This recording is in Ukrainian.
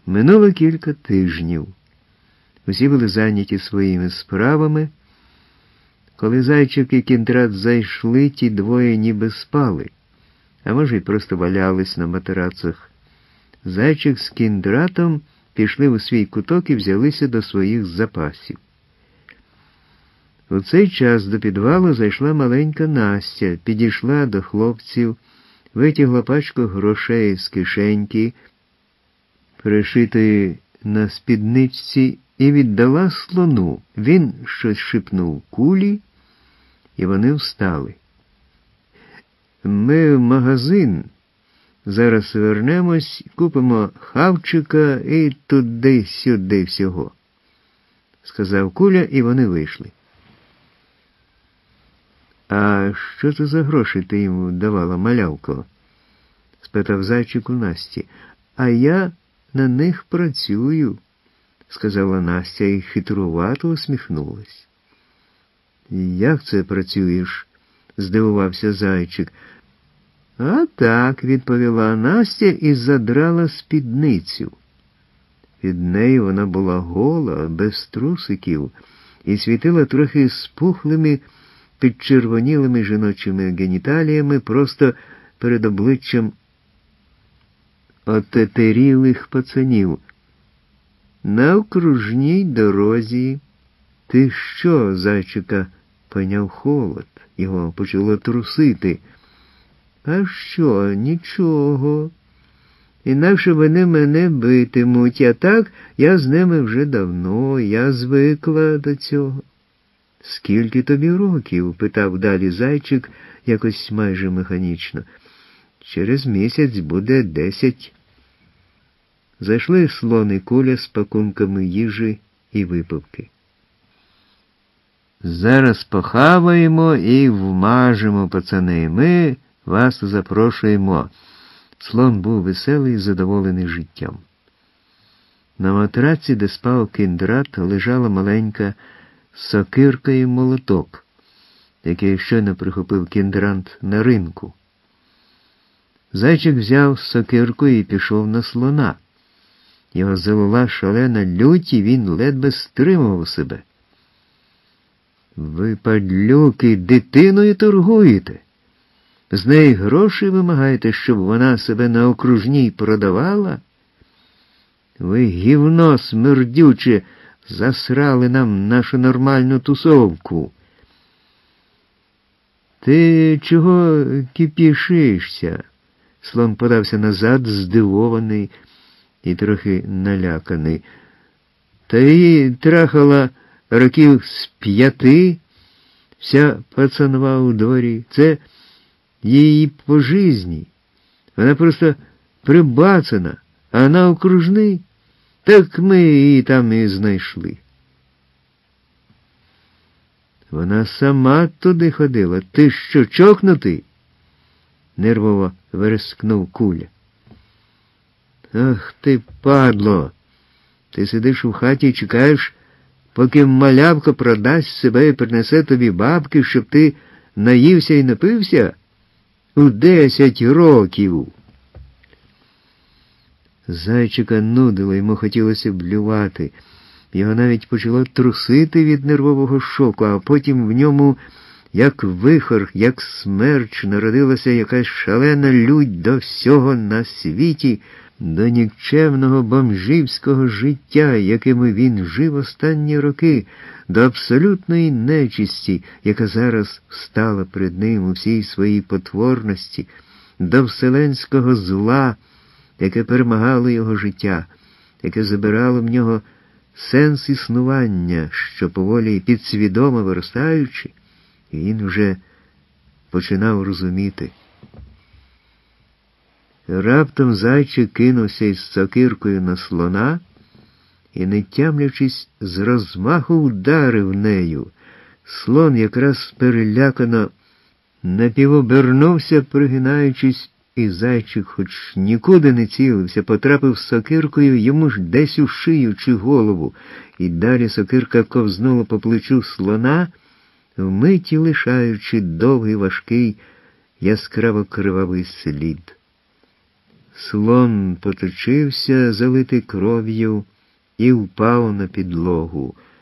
Минуло кілька тижнів. Усі були зайняті своїми справами. Коли Зайчик і Кіндрат зайшли, ті двоє ніби спали, а може й просто валялись на матрацах. Зайчик з Кіндратом пішли у свій куток і взялися до своїх запасів. У цей час до підвалу зайшла маленька Настя, підійшла до хлопців, витягла пачку грошей з кишеньки, пришитої на спідничці, і віддала слону. Він щось шипнув Кулі, і вони встали. «Ми в магазин. Зараз вернемось, купимо хавчика і туди-сюди всього», – сказав Куля, і вони вийшли. «А що це за гроші ти йому давала, малявко?» – спитав Зайчик у Насті. «А я на них працюю», – сказала Настя і хитрувато усміхнулась. «Як це працюєш?» – здивувався Зайчик. «А так», – відповіла Настя і задрала спідницю. Від неї вона була гола, без трусиків, і світила трохи спухлими, підчервонілими жіночими геніталіями просто перед обличчям отетерілих пацанів. «На окружній дорозі». «Ти що?» – Зайчика пойняв холод. Його почало трусити. «А що? Нічого. Інакше вони мене битимуть, а так я з ними вже давно, я звикла до цього». «Скільки тобі років?» – питав далі Зайчик, якось майже механічно. «Через місяць буде 10. Зайшли Слон і Куля з пакунками їжі і випивки. «Зараз похаваємо і вмажемо, пацани. Ми вас запрошуємо». Слон був веселий і задоволений життям. На матраці, де спав Кіндрат, лежала маленька сокирка і молоток, який щойно прихопив Кіндрат на ринку. Зайчик взяв сокирку і пішов на слона. Його залила шалена лють, і він ледве стримував себе. «Ви, падлюки, дитиною торгуєте? З неї гроші вимагаєте, щоб вона себе на окружній продавала? Ви, гівно смердюче, засрали нам нашу нормальну тусовку». «Ти чого кипішишся?» Слон подався назад, здивований і трохи наляканий. «Та її трахала років з 5, вся пацанва у дворі. Це її по житті. Вона просто прибацана, а на окружний, так ми її там і знайшли». «Вона сама туди ходила. Ти що, чокнутий?» Нервово верескнув Куля. «Ах ти, падло! Ти сидиш у хаті і чекаєш, поки малявка продасть себе і принесе тобі бабки, щоб ти наївся і напився? У 10 років!» Зайчика нудило, йому хотілося блювати. Його навіть почало трусити від нервового шоку, а потім в ньому, як вихор, як смерч, народилася якась шалена лють до всього на світі, до нікчемного бомжівського життя, якими він жив останні роки, до абсолютної нечисті, яка зараз встала перед ним у всій своїй потворності, до вселенського зла, яке перемагало його життя, яке забирало в нього сенс існування, що поволі підсвідомо виростаючи, і він вже починав розуміти. Раптом Зайчик кинувся із сокиркою на слона і, не тямлячись, з розмаху вдарив нею. Слон якраз перелякано напівобернувся, пригинаючись, і Зайчик, хоч нікуди не цілився, потрапив сокиркою йому ж десь у шию чи голову, і далі сокирка ковзнула по плечу слона, вмиті лишаючи довгий, важкий, яскраво кривавий слід. Слон поточився, залитий кров'ю, і впав на підлогу.